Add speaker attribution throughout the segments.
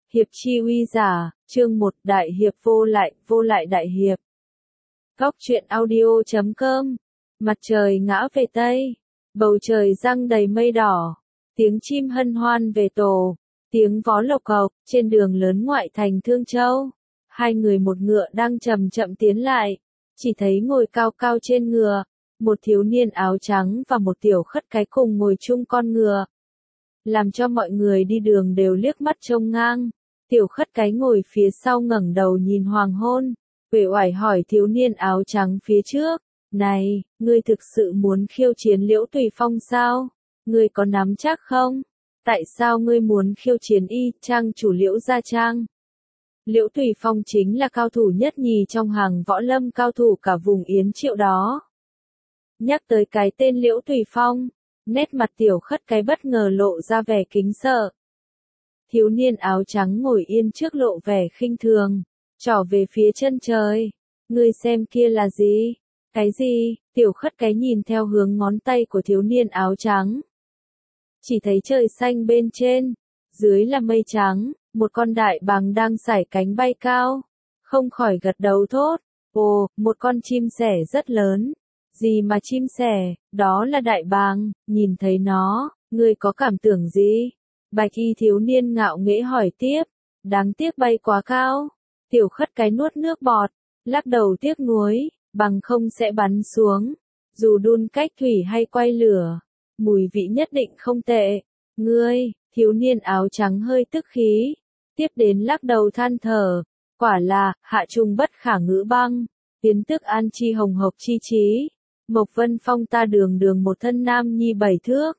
Speaker 1: Hiệp chi uy giả, chương 1, Đại Hiệp vô lại Đại Hiệp. Góc truyện audio.com. Mặt trời ngã về Tây, bầu trời giăng đầy mây đỏ, tiếng chim hân hoan về tổ, tiếng vó lộc cộc, trên đường lớn ngoại thành Thương Châu. Hai người một ngựa đang chậm chậm tiến lại, chỉ thấy ngồi cao cao trên ngựa, một thiếu niên áo trắng và một tiểu khất cái cùng ngồi chung con ngựa. Làm cho mọi người đi đường đều liếc mắt trông ngang. Tiểu khất cái ngồi phía sau ngẩng đầu nhìn hoàng hôn, uể oải hỏi thiếu niên áo trắng phía trước, này, ngươi thực sự muốn khiêu chiến Liễu Tùy Phong sao? Ngươi có nắm chắc không? Tại sao ngươi muốn khiêu chiến y trang chủ Liễu Gia Trang? Liễu Tùy Phong chính là cao thủ nhất nhì trong hàng võ lâm cao thủ cả vùng Yến Triệu đó. Nhắc tới cái tên Liễu Tùy Phong, nét mặt tiểu khất cái bất ngờ lộ ra vẻ kính sợ. Thiếu niên áo trắng ngồi yên trước lộ vẻ khinh thường, trỏ về phía chân trời. Ngươi xem kia là gì? Cái gì? Tiểu khất cái nhìn theo hướng ngón tay của thiếu niên áo trắng. Chỉ thấy trời xanh bên trên, dưới là mây trắng, một con đại bàng đang sải cánh bay cao. Không khỏi gật đầu thốt, ồ, một con chim sẻ rất lớn. Gì mà chim sẻ, đó là đại bàng, nhìn thấy nó, ngươi có cảm tưởng gì? Bạch y thiếu niên ngạo nghễ hỏi tiếp, đáng tiếc bay quá cao. Tiểu khất cái nuốt nước bọt, lắc đầu tiếc nuối, bằng không sẽ bắn xuống. Dù đun cách thủy hay quay lửa, mùi vị nhất định không tệ. Ngươi, thiếu niên áo trắng hơi tức khí, tiếp đến lắc đầu than thở, quả là, hạ trung bất khả ngữ băng, tiến tức an chi hồng hộc chi trí. Mộc Vân Phong ta đường đường một thân nam nhi 7 thước.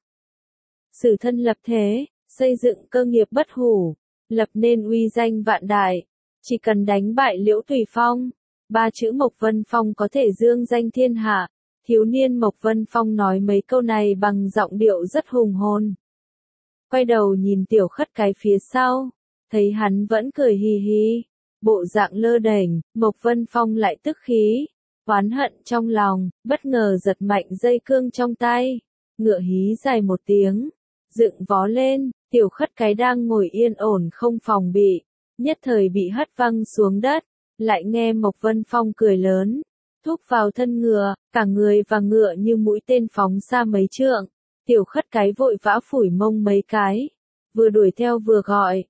Speaker 1: Sử thân lập thế, xây dựng cơ nghiệp bất hủ, lập nên uy danh vạn đại, chỉ cần đánh bại Liễu Tùy Phong, 3 chữ Mộc Vân Phong có thể dương danh thiên hạ. Thiếu niên Mộc Vân Phong nói mấy câu này bằng giọng điệu rất hùng hồn. Quay đầu nhìn tiểu khất cái phía sau, thấy hắn vẫn cười hì hì, bộ dạng lơ đễnh, Mộc Vân Phong lại tức khí, oán hận trong lòng, bất ngờ giật mạnh dây cương trong tay, ngựa hí dài một tiếng, dựng vó lên. Tiểu khất cái đang ngồi yên ổn không phòng bị, nhất thời bị hất văng xuống đất, lại nghe Mộc Vân Phong cười lớn, thúc vào thân ngựa, cả người và ngựa như mũi tên phóng xa mấy trượng. Tiểu khất cái vội vã phủi mông mấy cái, vừa đuổi theo vừa gọi,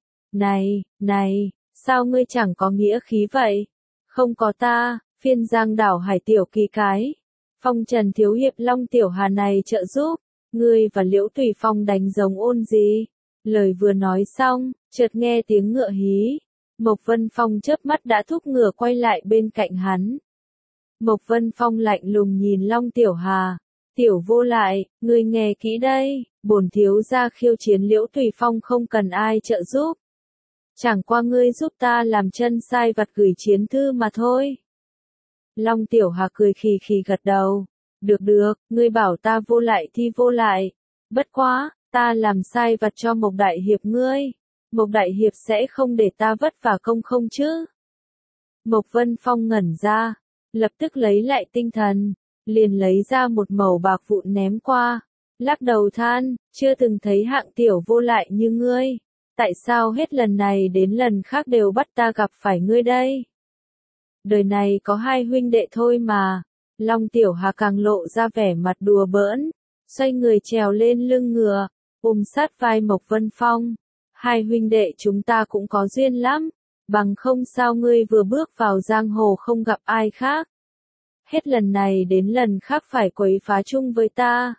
Speaker 1: này, sao ngươi chẳng có nghĩa khí vậy? Không có ta, phiên giang đảo hải tiểu kỳ cái, phong trần thiếu hiệp Long Tiểu Hà này trợ giúp, ngươi và Liễu Tùy Phong đánh giống ôn gì? Lời vừa nói xong, chợt nghe tiếng ngựa hí. Mộc Vân Phong chớp mắt đã thúc ngựa quay lại bên cạnh hắn. Mộc Vân Phong lạnh lùng nhìn Long Tiểu Hà. Tiểu vô lại, ngươi nghe kỹ đây, bổn thiếu gia khiêu chiến Liễu Tùy Phong không cần ai trợ giúp. Chẳng qua ngươi giúp ta làm chân sai vặt gửi chiến thư mà thôi. Long Tiểu Hà cười khì khì gật đầu. Được, ngươi bảo ta vô lại thì vô lại. Bất quá, ta làm sai vặt cho Mộc Đại Hiệp ngươi. Mộc Đại Hiệp sẽ không để ta vất vả công không chứ? Mộc Vân Phong ngẩn ra, lập tức lấy lại tinh thần, liền lấy ra một mẩu bạc vụn ném qua, lắc đầu than, chưa từng thấy hạng tiểu vô lại như ngươi. Tại sao hết lần này đến lần khác đều bắt ta gặp phải ngươi đây? Đời này có 2 huynh đệ thôi mà. Long Tiểu Hà càng lộ ra vẻ mặt đùa bỡn, xoay người trèo lên lưng ngựa, ôm sát vai Mộc Vân Phong. 2 huynh đệ chúng ta cũng có duyên lắm, bằng không sao ngươi vừa bước vào giang hồ không gặp ai khác. Hết lần này đến lần khác phải quấy phá chung với ta.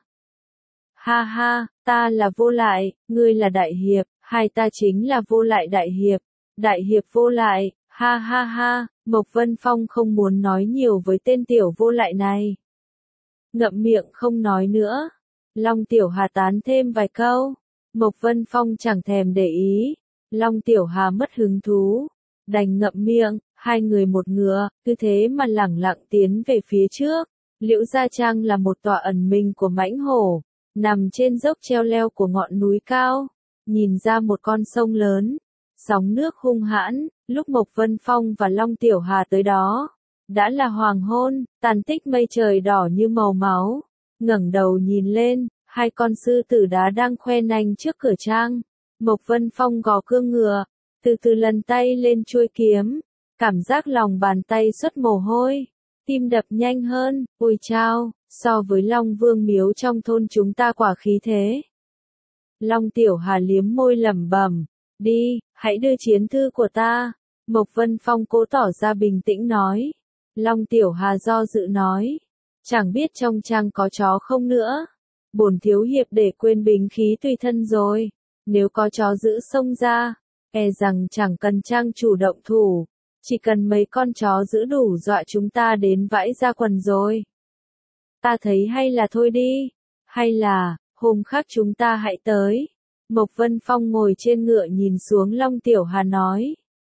Speaker 1: Ha ha, ta là vô lại, ngươi là đại hiệp, hai ta chính là vô lại đại hiệp. Đại hiệp vô lại, ha ha ha. Mộc Vân Phong không muốn nói nhiều với tên tiểu vô lại này. Ngậm miệng không nói nữa. Long Tiểu Hà tán thêm vài câu. Mộc Vân Phong chẳng thèm để ý. Long Tiểu Hà mất hứng thú, đành ngậm miệng. Hai người một ngựa, cứ thế mà lẳng lặng tiến về phía trước. Liễu Gia Trang là một tòa ẩn mình của mãnh hổ, nằm trên dốc treo leo của ngọn núi cao, nhìn ra một con sông lớn, sóng nước hung hãn. Lúc Mộc Vân Phong và Long Tiểu Hà tới đó, đã là hoàng hôn, tàn tích mây trời đỏ như màu máu. Ngẩng đầu nhìn lên, 2 con sư tử đá đang khoe nanh trước cửa trang. Mộc Vân Phong gò cương ngựa, từ từ lần tay lên chuôi kiếm, cảm giác lòng bàn tay xuất mồ hôi, tim đập nhanh hơn, ôi chao, so với Long Vương miếu trong thôn chúng ta quả khí thế. Long Tiểu Hà liếm môi lẩm bẩm, đi, hãy đưa chiến thư của ta. Mộc Vân Phong cố tỏ ra bình tĩnh nói. Long Tiểu Hà do dự nói, chẳng biết trong trang có chó không nữa. Bổn thiếu hiệp để quên bính khí tùy thân rồi, nếu có chó giữ xông ra, e rằng chẳng cần trang chủ động thủ, chỉ cần mấy con chó giữ đủ dọa chúng ta đến vãi ra quần rồi. Ta thấy hay là thôi đi, hay là, hôm khác chúng ta hãy tới. Mộc Vân Phong ngồi trên ngựa nhìn xuống Long Tiểu Hà nói.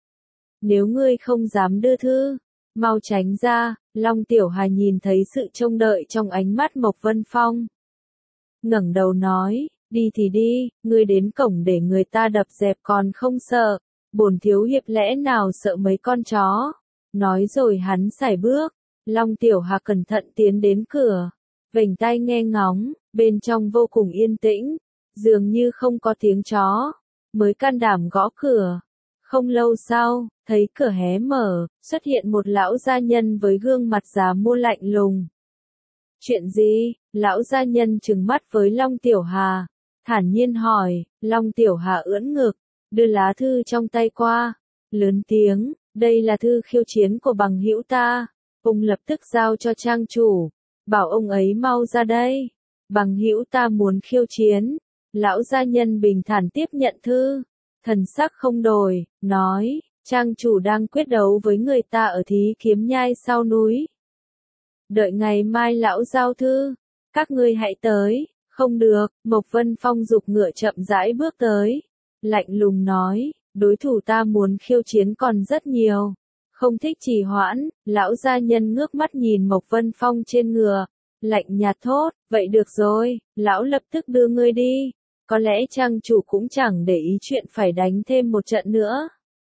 Speaker 1: Nếu ngươi không dám đưa thư, mau tránh ra. Long Tiểu Hà nhìn thấy sự trông đợi trong ánh mắt Mộc Vân Phong. Ngẩng đầu nói, đi thì đi, ngươi đến cổng để người ta đập dẹp còn không sợ, bổn thiếu hiệp lẽ nào sợ mấy con chó. Nói rồi hắn sải bước, Long Tiểu Hà cẩn thận tiến đến cửa, vểnh tai nghe ngóng, bên trong vô cùng yên tĩnh, dường như không có tiếng chó, mới can đảm gõ cửa. Không lâu sau, thấy cửa hé mở, xuất hiện một lão gia nhân với gương mặt già mua lạnh lùng. Chuyện gì? Lão gia nhân trừng mắt với Long Tiểu Hà, thản nhiên hỏi. Long Tiểu Hà ưỡn ngực, đưa lá thư trong tay qua, lớn tiếng, đây là thư khiêu chiến của bằng hữu ta, ông lập tức giao cho trang chủ, bảo ông ấy mau ra đây, bằng hữu ta muốn khiêu chiến. Lão gia nhân bình thản tiếp nhận thư, thần sắc không đổi, nói, trang chủ đang quyết đấu với người ta ở Thí Kiếm Nhai sau núi. Đợi ngày mai lão giao thư, các ngươi hãy tới. Không được, Mộc Vân Phong giục ngựa chậm rãi bước tới, lạnh lùng nói, đối thủ ta muốn khiêu chiến còn rất nhiều, không thích trì hoãn. Lão gia nhân ngước mắt nhìn Mộc Vân Phong trên ngựa, lạnh nhạt thốt, vậy được rồi, lão lập tức đưa ngươi đi, có lẽ trang chủ cũng chẳng để ý chuyện phải đánh thêm một trận nữa.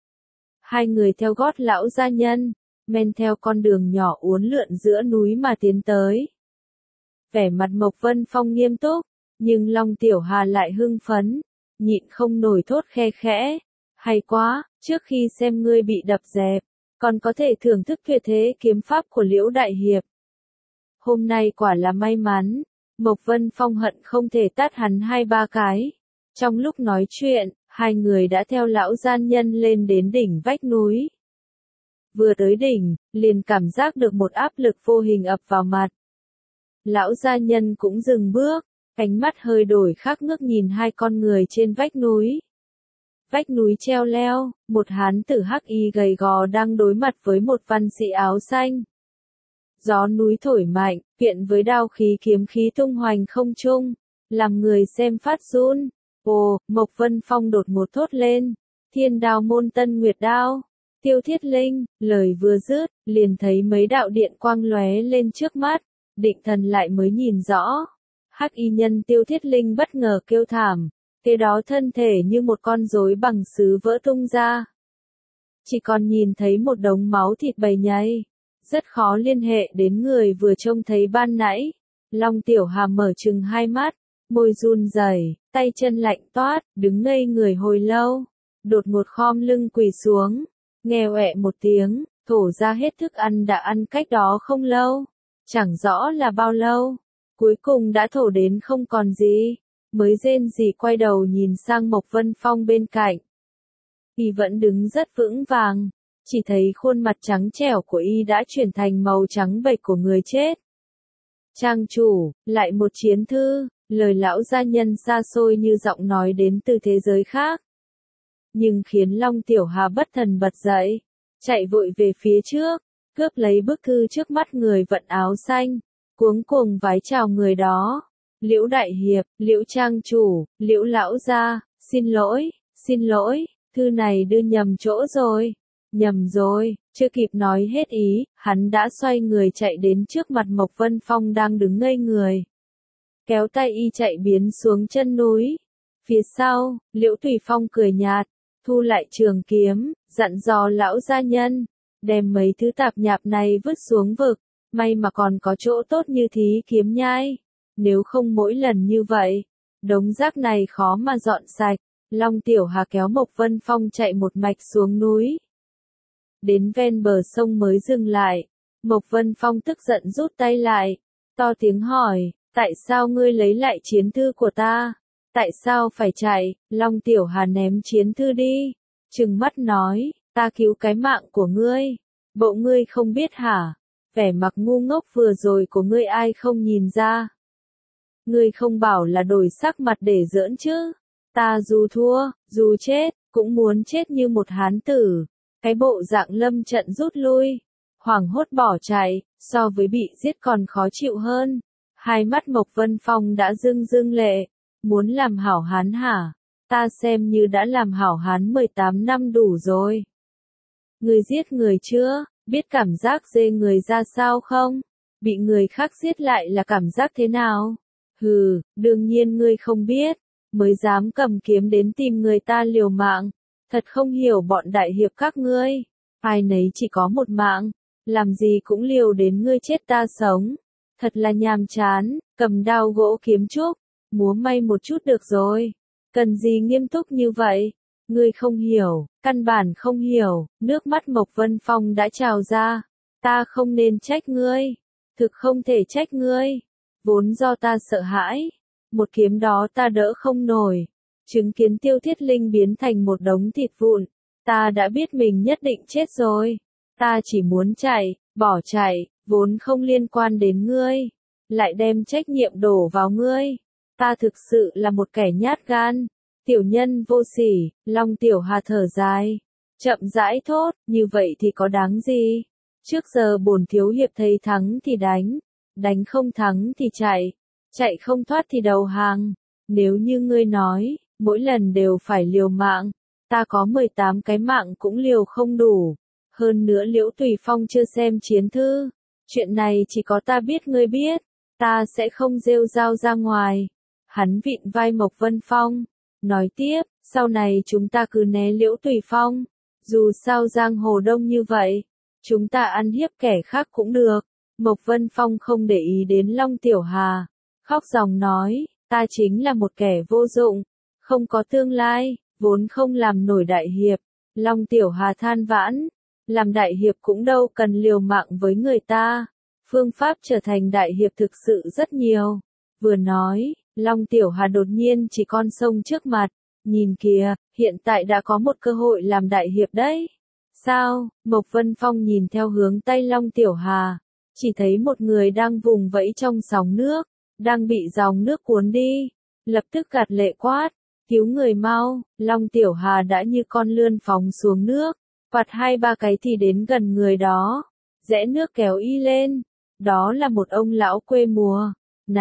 Speaker 1: Hai người theo gót lão gia nhân, men theo con đường nhỏ uốn lượn giữa núi mà tiến tới. Vẻ mặt Mộc Vân Phong nghiêm túc, nhưng Long Tiểu Hà lại hưng phấn, nhịn không nổi thốt khe khẽ, hay quá, trước khi xem ngươi bị đập dẹp, còn có thể thưởng thức tuyệt thế kiếm pháp của Liễu Đại Hiệp. Hôm nay quả là may mắn, Mộc Vân Phong hận không thể tát hắn 2-3 cái. Trong lúc nói chuyện, hai người đã theo lão gian nhân lên đến đỉnh vách núi. Vừa tới đỉnh, liền cảm giác được một áp lực vô hình ập vào mặt. Lão gia nhân cũng dừng bước, ánh mắt hơi đổi khác ngước nhìn hai con người trên vách núi. Vách núi treo leo, một hán tử hắc y gầy gò đang đối mặt với một văn sĩ áo xanh. Gió núi thổi mạnh, quyện với đao khí kiếm khí tung hoành không trung, làm người xem phát run. Ồ, Mộc Vân Phong đột ngột thốt lên, Thiên Đao môn Tân Nguyệt đao, Tiêu Thiết Linh. Lời vừa dứt, liền thấy mấy đạo điện quang lóe lên trước mắt, định thần lại mới nhìn rõ. Hắc y nhân Tiêu Thiết Linh bất ngờ kêu thảm, kế đó thân thể như một con rối bằng sứ vỡ tung ra. Chỉ còn nhìn thấy một đống máu thịt bầy nhầy, rất khó liên hệ đến người vừa trông thấy ban nãy. Long Tiểu Hà mở trừng hai mắt, môi run rẩy, tay chân lạnh toát, đứng ngây người hồi lâu, đột ngột khom lưng quỳ xuống, nghe oẹ một tiếng, thổ ra hết thức ăn đã ăn cách đó không lâu, chẳng rõ là bao lâu, cuối cùng đã thổ đến không còn gì, mới rên rỉ quay đầu nhìn sang Mộc Vân Phong bên cạnh. Y vẫn đứng rất vững vàng, chỉ thấy khuôn mặt trắng trẻo của y đã chuyển thành màu trắng bệch của người chết. Trang chủ, lại một chiến thư, lời lão gia nhân xa xôi như giọng nói đến từ thế giới khác. Nhưng khiến Long Tiểu Hà bất thần bật dậy, chạy vội về phía trước, cướp lấy bức thư trước mắt người vận áo xanh, cuống cuồng vái chào người đó. Liễu Đại Hiệp, Liễu Trang chủ, Liễu Lão gia, xin lỗi, thư này đưa nhầm chỗ rồi. Nhầm rồi, chưa kịp nói hết ý, hắn đã xoay người chạy đến trước mặt Mộc Vân Phong đang đứng ngây người. Kéo tay y chạy biến xuống chân núi. Phía sau, Liễu Tùy Phong cười nhạt, thu lại trường kiếm, dặn dò lão gia nhân, đem mấy thứ tạp nhạp này vứt xuống vực, may mà còn có chỗ tốt như Thí Kiếm Nhai. Nếu không mỗi lần như vậy, đống rác này khó mà dọn sạch. Long Tiểu Hà kéo Mộc Vân Phong chạy một mạch xuống núi. Đến ven bờ sông mới dừng lại. Mộc Vân Phong tức giận rút tay lại, to tiếng hỏi, tại sao ngươi lấy lại chiến thư của ta? Tại sao phải chạy? Long Tiểu Hà ném chiến thư đi, trừng mắt nói, ta cứu cái mạng của ngươi. Bộ ngươi không biết hả? Vẻ mặt ngu ngốc vừa rồi của ngươi ai không nhìn ra? Ngươi không bảo là đổi sắc mặt để giỡn chứ? Ta dù thua, dù chết, cũng muốn chết như một hán tử. Cái bộ dạng lâm trận rút lui, hoảng hốt bỏ chạy, so với bị giết còn khó chịu hơn. Hai mắt Mộc Vân Phong đã rưng rưng lệ. Muốn làm hảo hán hả? Ta xem như đã làm hảo hán 18 năm đủ rồi. Ngươi giết người chưa? Biết cảm giác dê người ra sao không? Bị người khác giết lại là cảm giác thế nào? Hừ, đương nhiên ngươi không biết, mới dám cầm kiếm đến tìm người ta liều mạng. Thật không hiểu bọn đại hiệp các ngươi, ai nấy chỉ có một mạng, làm gì cũng liều đến ngươi chết ta sống. Thật là nhàm chán, cầm đao gỗ kiếm trúc, múa may một chút được rồi. Cần gì nghiêm túc như vậy? Ngươi không hiểu, căn bản không hiểu. Nước mắt Mộc Vân Phong đã trào ra. Ta không nên trách ngươi, thực không thể trách ngươi. Vốn do ta sợ hãi, một kiếm đó ta đỡ không nổi. Chứng kiến Tiêu Thiết Linh biến thành một đống thịt vụn, ta đã biết mình nhất định chết rồi. Ta chỉ muốn chạy, bỏ chạy, vốn không liên quan đến ngươi, lại đem trách nhiệm đổ vào ngươi. Ta thực sự là một kẻ nhát gan, tiểu nhân vô sỉ. Long Tiểu Hà thở dài, chậm rãi thốt, như vậy thì có đáng gì? Trước giờ bổn thiếu hiệp thấy thắng thì đánh, đánh không thắng thì chạy, chạy không thoát thì đầu hàng. Nếu như ngươi nói, mỗi lần đều phải liều mạng, ta có 18 cái mạng cũng liều không đủ. Hơn nữa Liễu Tùy Phong chưa xem chiến thư, chuyện này chỉ có ta biết ngươi biết, ta sẽ không rêu rao ra ngoài. Hắn vịn vai Mộc Vân Phong, nói tiếp, sau này chúng ta cứ né Liễu Tùy Phong, dù sao giang hồ đông như vậy, chúng ta ăn hiếp kẻ khác cũng được. Mộc Vân Phong không để ý đến Long Tiểu Hà, khóc ròng nói, ta chính là một kẻ vô dụng, không có tương lai, vốn không làm nổi đại hiệp. Long Tiểu Hà than vãn, làm đại hiệp cũng đâu cần liều mạng với người ta, phương pháp trở thành đại hiệp thực sự rất nhiều. Vừa nói, Long Tiểu Hà đột nhiên chỉ con sông trước mặt, nhìn kìa, hiện tại đã có một cơ hội làm đại hiệp đấy. Sao? Mộc Vân Phong nhìn theo hướng tay Long Tiểu Hà, chỉ thấy một người đang vùng vẫy trong sóng nước, đang bị dòng nước cuốn đi, lập tức gạt lệ quát, cứu người mau. Long Tiểu Hà đã như con lươn phóng xuống nước, vặt 2-3 cái thì đến gần người đó, rẽ nước kéo y lên. Đó là một ông lão quê mùa.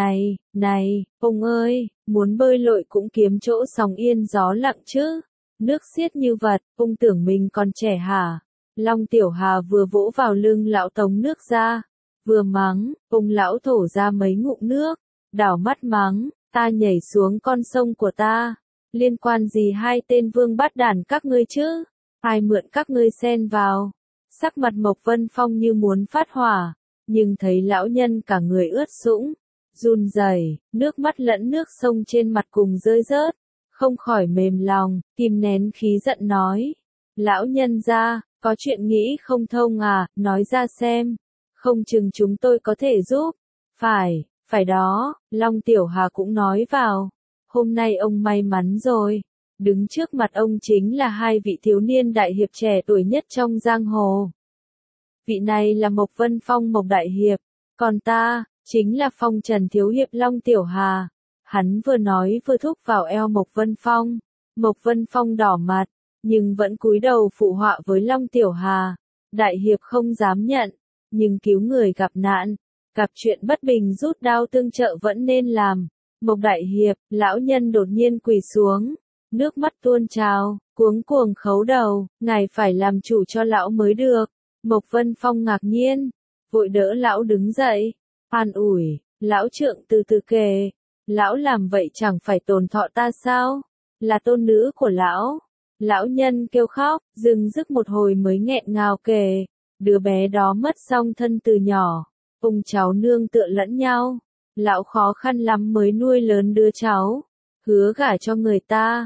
Speaker 1: Này, ông ơi, muốn bơi lội cũng kiếm chỗ sóng yên gió lặng chứ. Nước xiết như vật, ông tưởng mình còn trẻ hả? Long Tiểu Hà vừa vỗ vào lưng lão tống nước ra, vừa mắng, ông lão thổ ra mấy ngụm nước, đảo mắt mắng, ta nhảy xuống con sông của ta, liên quan gì hai tên vương bát đản các ngươi chứ? Ai mượn các ngươi xen vào? Sắc mặt Mộc Vân Phong như muốn phát hỏa, nhưng thấy lão nhân cả người ướt sũng, run rẩy, nước mắt lẫn nước sông trên mặt cùng rơi rớt, không khỏi mềm lòng, kìm nén khí giận nói, lão nhân gia, có chuyện nghĩ không thông à, nói ra xem, không chừng chúng tôi có thể giúp. Phải đó, Long Tiểu Hà cũng nói vào, hôm nay ông may mắn rồi, đứng trước mặt ông chính là hai vị thiếu niên đại hiệp trẻ tuổi nhất trong giang hồ. Vị này là Mộc Vân Phong Mộc Đại Hiệp, còn ta, chính là Phong Trần Thiếu Hiệp Long Tiểu Hà. Hắn vừa nói vừa thúc vào eo Mộc Vân Phong. Mộc Vân Phong đỏ mặt, nhưng vẫn cúi đầu phụ họa với Long Tiểu Hà. Đại Hiệp không dám nhận, nhưng cứu người gặp nạn, gặp chuyện bất bình rút đao tương trợ vẫn nên làm. Mộc Đại Hiệp, lão nhân đột nhiên quỳ xuống, nước mắt tuôn trào, cuống cuồng khấu đầu, ngài phải làm chủ cho lão mới được. Mộc Vân Phong ngạc nhiên, vội đỡ lão đứng dậy, an ủi, lão trượng từ từ kề, lão làm vậy chẳng phải tổn thọ ta sao, là tôn nữ của lão. Lão nhân kêu khóc, dừng dứt một hồi mới nghẹn ngào kể, đứa bé đó mất song thân từ nhỏ, ông cháu nương tựa lẫn nhau, lão khó khăn lắm mới nuôi lớn đứa cháu, hứa gả cho người ta,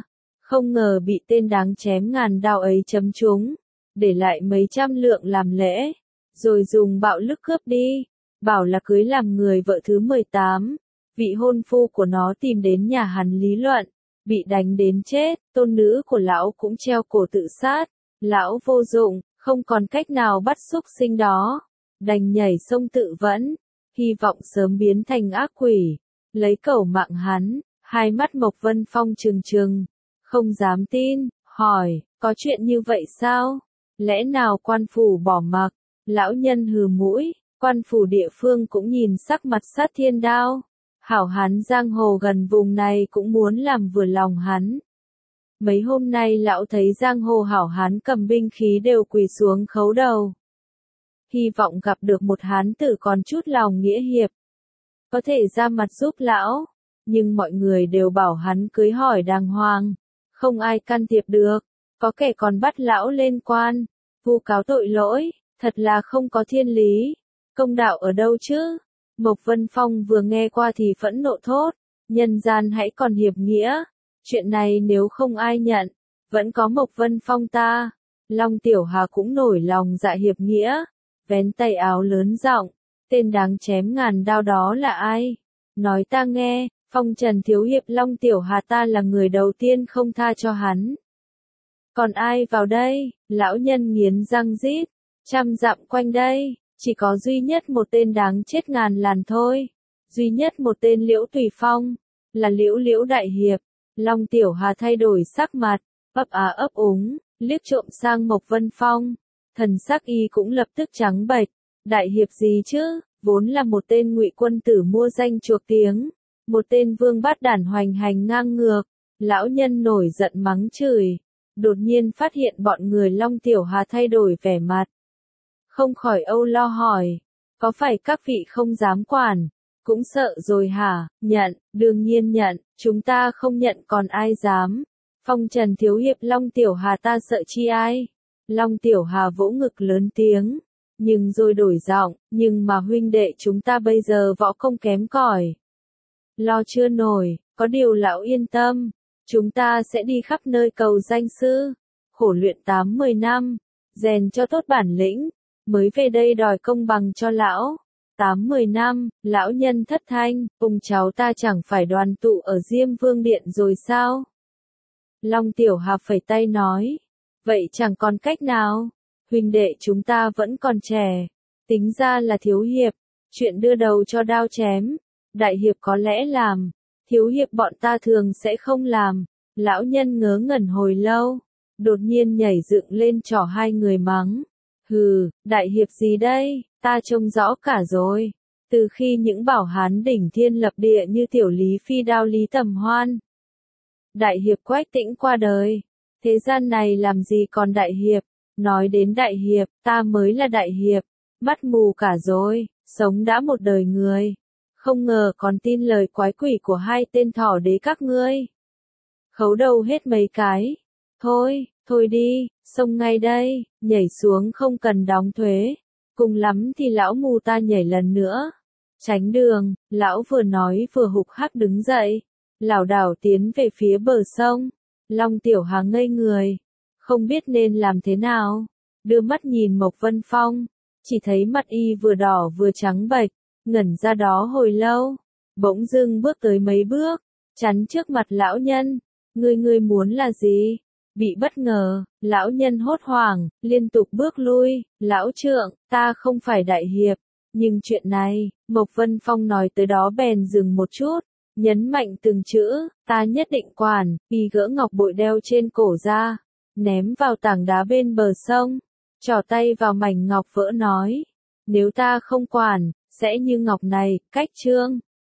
Speaker 1: Không ngờ bị tên đáng chém ngàn đao ấy chấm trúng, để lại mấy trăm lượng làm lễ, rồi dùng bạo lực cướp đi, bảo là cưới làm người vợ thứ 18. Vị hôn phu của nó tìm đến nhà hắn lý luận, bị đánh đến chết, tôn nữ của lão cũng treo cổ tự sát, lão vô dụng, không còn cách nào bắt súc sinh đó, đành nhảy sông tự vẫn, hy vọng sớm biến thành ác quỷ, lấy cẩu mạng hắn. Hai mắt Mộc Vân Phong trừng trừng, không dám tin, hỏi, có chuyện như vậy sao? Lẽ nào quan phủ bỏ mặc? Lão nhân hừ mũi, quan phủ địa phương cũng nhìn sắc mặt sát thiên đao. Hảo hán giang hồ gần vùng này cũng muốn làm vừa lòng hắn. Mấy hôm nay lão thấy giang hồ hảo hán cầm binh khí đều quỳ xuống khấu đầu. Hy vọng gặp được một hán tử còn chút lòng nghĩa hiệp, có thể ra mặt giúp lão. Nhưng mọi người đều bảo hắn cưới hỏi đàng hoàng, không ai can thiệp được, có kẻ còn bắt lão lên quan, vu cáo tội lỗi, thật là không có thiên lý, công đạo ở đâu chứ? Mộc Vân Phong vừa nghe qua thì phẫn nộ thốt, nhân gian hãy còn hiệp nghĩa, chuyện này nếu không ai nhận, vẫn có Mộc Vân Phong ta. Long Tiểu Hà cũng nổi lòng dạ hiệp nghĩa, vén tay áo lớn giọng, tên đáng chém ngàn đao đó là ai? Nói ta nghe. Phong Trần thiếu hiệp Long Tiểu Hà ta là người đầu tiên không tha cho hắn. Còn ai vào đây? Lão nhân nghiến răng rít. 100 dặm quanh đây, chỉ có duy nhất một tên đáng chết ngàn làn thôi. Duy nhất một tên Liễu Tùy Phong, là Liễu đại hiệp. Long Tiểu Hà thay đổi sắc mặt, ấp á ấp úng, liếc trộm sang Mộc Vân Phong. Thần sắc y cũng lập tức trắng bệch. Đại hiệp gì chứ? Vốn là một tên ngụy quân tử mua danh chuộc tiếng. Một tên vương bát đản hoành hành ngang ngược, lão nhân nổi giận mắng chửi, đột nhiên phát hiện bọn người Long Tiểu Hà thay đổi vẻ mặt. Không khỏi âu lo hỏi, có phải các vị không dám quản, cũng sợ rồi hả? Nhận, đương nhiên nhận, chúng ta không nhận còn ai dám. Phong Trần thiếu hiệp Long Tiểu Hà ta sợ chi ai? Long Tiểu Hà vỗ ngực lớn tiếng, nhưng rồi đổi giọng, nhưng mà huynh đệ chúng ta bây giờ võ công kém cỏi. Lo chưa nổi, có điều lão yên tâm, chúng ta sẽ đi khắp nơi cầu danh sư, khổ luyện 8-10 năm, rèn cho tốt bản lĩnh, mới về đây đòi công bằng cho lão. 8-10 năm, lão nhân thất thanh, cùng cháu ta chẳng phải đoàn tụ ở Diêm Vương Điện rồi sao? Long Tiểu Hà phẩy tay nói, vậy chẳng còn cách nào, huynh đệ chúng ta vẫn còn trẻ, tính ra là thiếu hiệp, chuyện đưa đầu cho đao chém. Đại hiệp có lẽ làm, thiếu hiệp bọn ta thường sẽ không làm. Lão nhân ngớ ngẩn hồi lâu, đột nhiên nhảy dựng lên trỏ hai người mắng. Hừ, đại hiệp gì đây, ta trông rõ cả rồi. Từ khi những bảo hán đỉnh thiên lập địa như tiểu Lý Phi Đao Lý Tầm Hoan, đại hiệp Quách Tĩnh qua đời, thế gian này làm gì còn đại hiệp? Nói đến đại hiệp, ta mới là đại hiệp, mắt mù cả rồi, sống đã một đời người. Không ngờ còn tin lời quái quỷ của hai tên thỏ đế các ngươi. Khấu đầu hết mấy cái. Thôi đi, xông ngay đây, nhảy xuống không cần đóng thuế. Cùng lắm thì lão mù ta nhảy lần nữa. Tránh đường, lão vừa nói vừa hục hắc đứng dậy. Lảo đảo tiến về phía bờ sông. Long Tiểu Hà ngây người. Không biết nên làm thế nào. Đưa mắt nhìn Mộc Vân Phong. Chỉ thấy mặt y vừa đỏ vừa trắng bệch. Ngẩn ra đó hồi lâu, bỗng dưng bước tới mấy bước, chắn trước mặt lão nhân. Ngươi muốn là gì? Bị bất ngờ, lão nhân hốt hoảng, liên tục bước lui. Lão trượng, ta không phải đại hiệp, nhưng chuyện này, Mộc Vân Phong nói tới đó bèn dừng một chút, nhấn mạnh từng chữ, ta nhất định quản. Y gỡ ngọc bội đeo trên cổ ra, ném vào tảng đá bên bờ sông, trỏ tay vào mảnh ngọc vỡ nói, nếu ta không quản, sẽ như ngọc này, cách chương.